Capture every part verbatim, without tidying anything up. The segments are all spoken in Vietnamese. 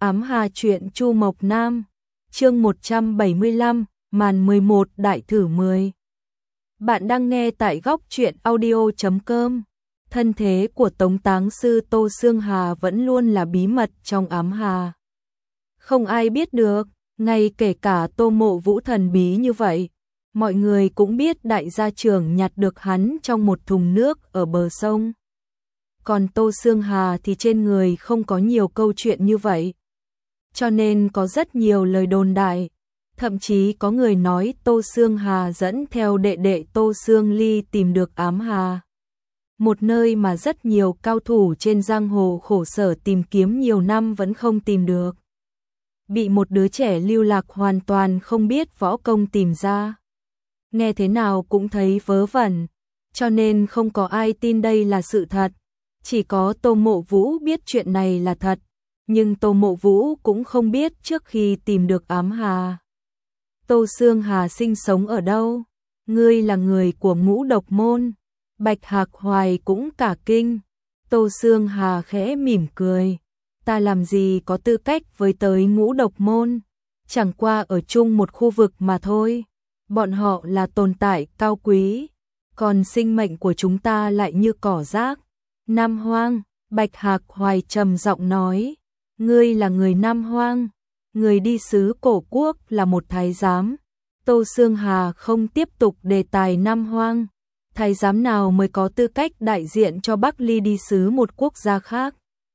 Ám Hà truyện Chu Mộc Nam, chương một trăm bảy mươi lăm, màn mười một đại thử mười. Bạn đang nghe tại góc truyện audio chấm com. Thân thế của Tống Táng sư Tô Xương Hà vẫn luôn là bí mật trong Ám Hà. Không ai biết được, ngay kể cả Tô Mộ Vũ thần bí như vậy. Mọi người cũng biết đại gia trưởng nhặt được hắn trong một thùng nước ở bờ sông. Còn Tô Xương Hà thì trên người không có nhiều câu chuyện như vậy. Cho nên có rất nhiều lời đồn đại. Thậm chí có người nói Tô Xương Hà dẫn theo đệ đệ Tô Xương Ly tìm được Ám Hà. Một nơi mà rất nhiều cao thủ trên giang hồ khổ sở tìm kiếm nhiều năm vẫn không tìm được. Bị một đứa trẻ lưu lạc hoàn toàn không biết võ công tìm ra. Nghe thế nào cũng thấy vớ vẩn, cho nên không có ai tin đây là sự thật. Chỉ có Tô Mộ Vũ biết chuyện này là thật, nhưng Tô Mộ Vũ cũng không biết trước khi tìm được Ám Hà, Tô Xương Hà sinh sống ở đâu. Ngươi là người của Ngũ Độc môn. Bạch Hạc Hoài cũng cả kinh. Tô Xương Hà khẽ mỉm cười. Ta làm gì có tư cách với tới Ngũ Độc môn, chẳng qua ở chung một khu vực mà thôi. Bọn họ là tồn tại cao quý, còn sinh mệnh của chúng ta lại như cỏ rác. Nam Hoang, Bạch Hạc Hoài trầm giọng nói, ngươi là người Nam Hoang, người đi sứ cổ quốc là một thái giám. Tô Xương Hà không tiếp tục đề tài Nam Hoang, thái giám nào mới có tư cách đại diện cho Bắc Ly đi sứ một quốc gia khác?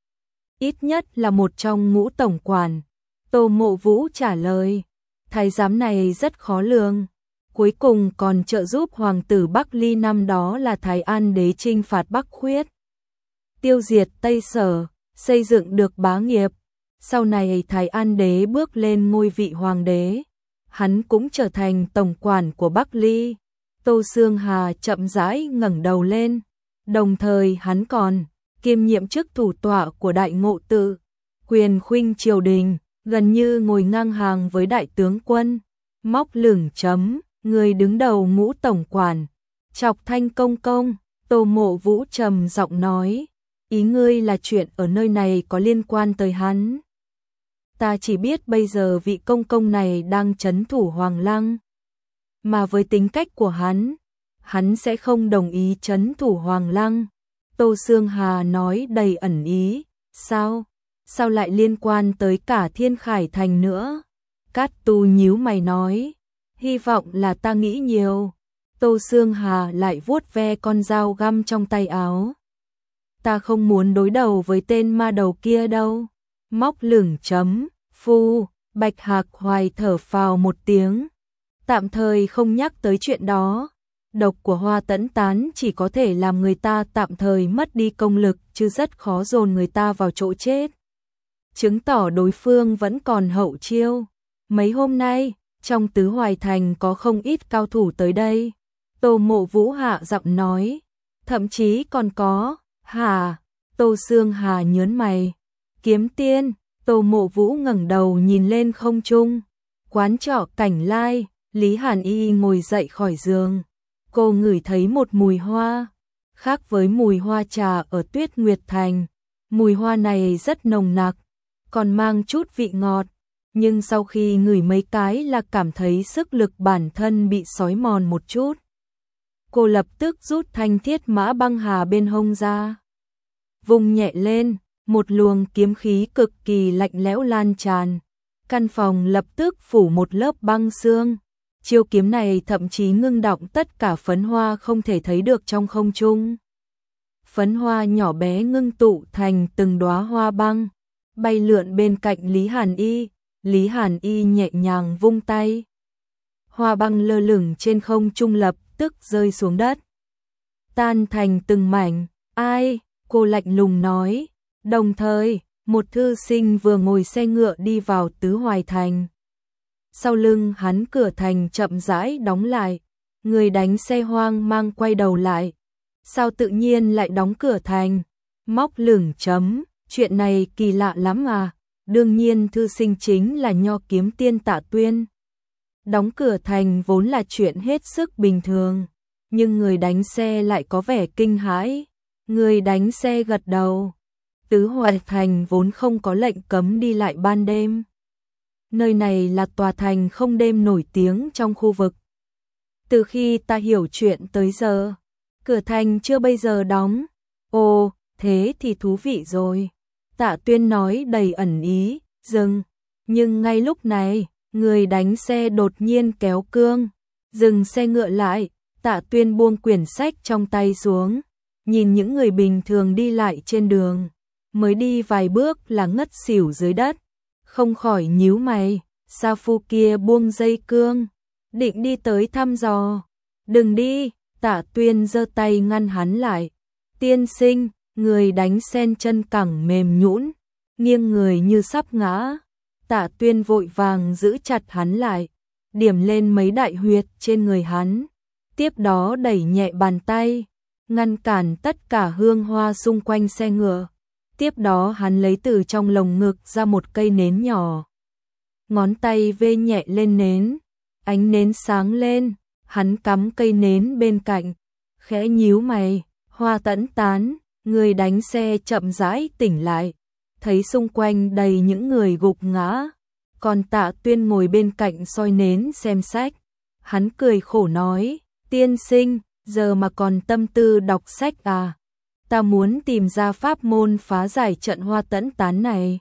Ít nhất là một trong ngũ tổng quản. Tô Mộ Vũ trả lời, thái giám này rất khó lường. Cuối cùng còn trợ giúp hoàng tử Bắc Ly năm đó là Thái An đế chinh phạt Bắc Khuyết, tiêu diệt Tây Sở, xây dựng được bá nghiệp. Sau này Thái An đế bước lên ngôi vị hoàng đế, hắn cũng trở thành tổng quản của Bắc Ly. Tô Xương Hà chậm rãi ngẩng đầu lên, đồng thời hắn còn kiêm nhiệm chức thủ tọa của Đại Ngộ Tự, quyền khuynh triều đình, gần như ngồi ngang hàng với đại tướng quân. Móc lửng chấm, người đứng đầu Ngũ tổng quản, Chọc Thanh công công. Tô Mộ Vũ trầm giọng nói, ý ngươi là chuyện ở nơi này có liên quan tới hắn. Ta chỉ biết bây giờ vị công công này đang trấn thủ Hoàng Lăng, mà với tính cách của hắn, hắn sẽ không đồng ý trấn thủ Hoàng Lăng. Tô Xương Hà nói đầy ẩn ý, sao? Sao lại liên quan tới cả Thiên Khải Thành nữa? Cát Tu nhíu mày nói, hy vọng là ta nghĩ nhiều. Tô Xương Hà lại vuốt ve con dao găm trong tay áo. Ta không muốn đối đầu với tên ma đầu kia đâu. Móc lửng chấm, phu. Bạch Hạc Hoài thở phào một tiếng, tạm thời không nhắc tới chuyện đó. Độc của Hoa Tẫn Tán chỉ có thể làm người ta tạm thời mất đi công lực, chứ rất khó dồn người ta vào chỗ chết, chứng tỏ đối phương vẫn còn hậu chiêu. Mấy hôm nay trong Tứ Hoài Thành có không ít cao thủ tới đây. Tô Mộ Vũ hạ giọng nói, thậm chí còn có, hả? Tô Xương Hà nhớn mày, Kiếm Tiên. Tô Mộ Vũ ngẩng đầu nhìn lên không trung. Quán trọ Cảnh Lai, Lý Hàn Y ngồi dậy khỏi giường. Cô ngửi thấy một mùi hoa, khác với mùi hoa trà ở Tuyết Nguyệt Thành. Mùi hoa này rất nồng nặc, còn mang chút vị ngọt. Nhưng sau khi ngửi mấy cái là cảm thấy sức lực bản thân bị xói mòn một chút. Cô lập tức rút thanh thiết mã băng hà bên hông ra, vùng nhẹ lên, một luồng kiếm khí cực kỳ lạnh lẽo lan tràn. Căn phòng lập tức phủ một lớp băng sương. Chiêu kiếm này thậm chí ngưng đọng tất cả phấn hoa không thể thấy được trong không trung. Phấn hoa nhỏ bé ngưng tụ thành từng đóa hoa băng, bay lượn bên cạnh Lý Hàn Y. Lý Hàn Y nhẹ nhàng vung tay, hoa băng lơ lửng trên không trung lập tức rơi xuống đất, tan thành từng mảnh. Ai? Cô lạnh lùng nói. Đồng thời, một thư sinh vừa ngồi xe ngựa đi vào Tứ Hoài Thành. Sau lưng hắn cửa thành chậm rãi đóng lại. Người đánh xe hoang mang quay đầu lại. Sao tự nhiên lại đóng cửa thành? Móc lửng chấm, chuyện này kỳ lạ lắm à. Đương nhiên thư sinh chính là Nho Kiếm Tiên Tạ Tuyên. Đóng cửa thành vốn là chuyện hết sức bình thường, nhưng người đánh xe lại có vẻ kinh hãi. Người đánh xe gật đầu, Tứ Hoài Thành vốn không có lệnh cấm đi lại ban đêm. Nơi này là tòa thành không đêm nổi tiếng trong khu vực. Từ khi ta hiểu chuyện tới giờ, cửa thành chưa bây giờ đóng. Ồ, thế thì thú vị rồi. Tạ Tuyên nói đầy ẩn ý, dừng. Nhưng ngay lúc này, người đánh xe đột nhiên kéo cương, dừng xe ngựa lại. Tạ Tuyên buông quyển sách trong tay xuống, nhìn những người bình thường đi lại trên đường, mới đi vài bước là ngất xỉu dưới đất, không khỏi nhíu mày. Sa Phu kia buông dây cương, định đi tới thăm dò. Đừng đi, Tạ Tuyên giơ tay ngăn hắn lại. Tiên sinh, người đánh sen chân cẳng mềm nhũn, nghiêng người như sắp ngã. Tạ Tuyên vội vàng giữ chặt hắn lại, điểm lên mấy đại huyệt trên người hắn, tiếp đó đẩy nhẹ bàn tay, ngăn cản tất cả hương hoa xung quanh xe ngựa. Tiếp đó hắn lấy từ trong lồng ngực ra một cây nến nhỏ. Ngón tay vê nhẹ lên nến, ánh nến sáng lên, hắn cắm cây nến bên cạnh, khẽ nhíu mày. Hoa Tẫn Tán, người đánh xe chậm rãi tỉnh lại, thấy xung quanh đầy những người gục ngã, còn Tạ Tuyên ngồi bên cạnh soi nến xem sách. Hắn cười khổ nói, tiên sinh, giờ mà còn tâm tư đọc sách à? Ta muốn tìm ra pháp môn phá giải trận Hoa Tẫn Tán này.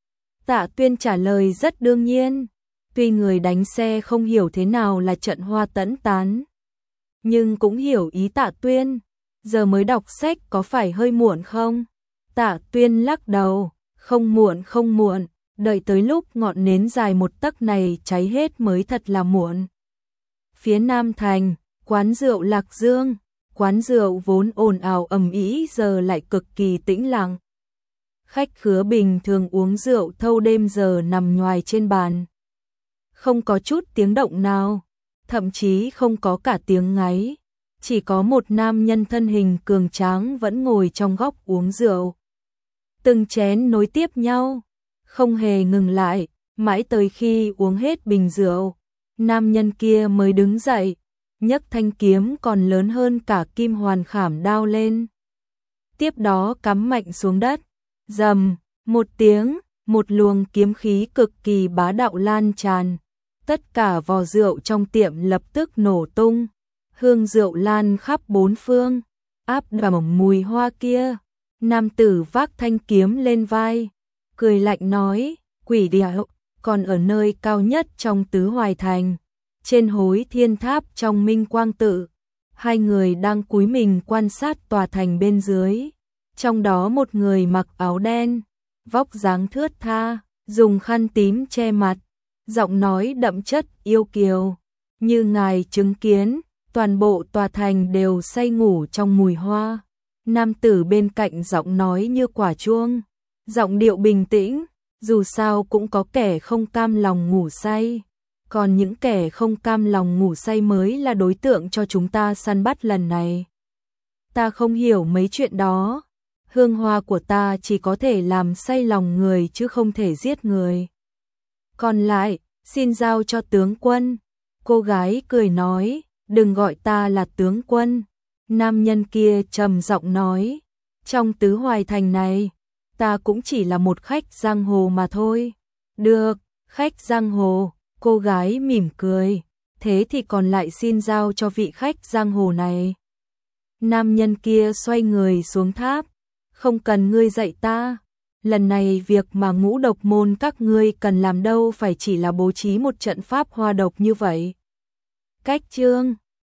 Tạ Tuyên trả lời rất đương nhiên, tuy người đánh xe không hiểu thế nào là trận Hoa Tẫn Tán, nhưng cũng hiểu ý Tạ Tuyên. Giờ mới đọc sách có phải hơi muộn không? Tạ Tuyên lắc đầu, không muộn không muộn, đợi tới lúc ngọn nến dài một tấc này cháy hết mới thật là muộn. Phía Nam Thành, quán rượu Lạc Dương, quán rượu vốn ồn ào ầm ĩ giờ lại cực kỳ tĩnh lặng. Khách khứa bình thường uống rượu thâu đêm giờ nằm nhoài trên bàn. Không có chút tiếng động nào, thậm chí không có cả tiếng ngáy. Chỉ có một nam nhân thân hình cường tráng vẫn ngồi trong góc uống rượu. Từng chén nối tiếp nhau, không hề ngừng lại, mãi tới khi uống hết bình rượu, nam nhân kia mới đứng dậy, nhấc thanh kiếm còn lớn hơn cả kim hoàn khảm đao lên. Tiếp đó cắm mạnh xuống đất, rầm, một tiếng, một luồng kiếm khí cực kỳ bá đạo lan tràn. Tất cả vò rượu trong tiệm lập tức nổ tung. Hương rượu lan khắp bốn phương, áp đậm mùi hoa kia. Nam tử vác thanh kiếm lên vai, cười lạnh nói, quỷ điệu, còn ở nơi cao nhất trong Tứ Hoài Thành, trên Hối Thiên Tháp trong Minh Quang Tự, hai người đang cúi mình quan sát tòa thành bên dưới. Trong đó một người mặc áo đen, vóc dáng thướt tha, dùng khăn tím che mặt, giọng nói đậm chất yêu kiều, như ngài chứng kiến. Toàn bộ tòa thành đều say ngủ trong mùi hoa. Nam tử bên cạnh giọng nói như quả chuông, giọng điệu bình tĩnh, dù sao cũng có kẻ không cam lòng ngủ say. Còn những kẻ không cam lòng ngủ say mới là đối tượng cho chúng ta săn bắt lần này. Ta không hiểu mấy chuyện đó. Hương hoa của ta chỉ có thể làm say lòng người chứ không thể giết người. Còn lại, xin giao cho tướng quân. Cô gái cười nói, đừng gọi ta là tướng quân. Nam nhân kia trầm giọng nói, trong Tứ Hoài Thành này, ta cũng chỉ là một khách giang hồ mà thôi. Được, khách giang hồ, cô gái mỉm cười, thế thì còn lại xin giao cho vị khách giang hồ này. Nam nhân kia xoay người xuống tháp, không cần ngươi dạy ta. Lần này việc mà Ngũ Độc môn các ngươi cần làm đâu phải chỉ là bố trí một trận pháp hoa độc như vậy. Cách chương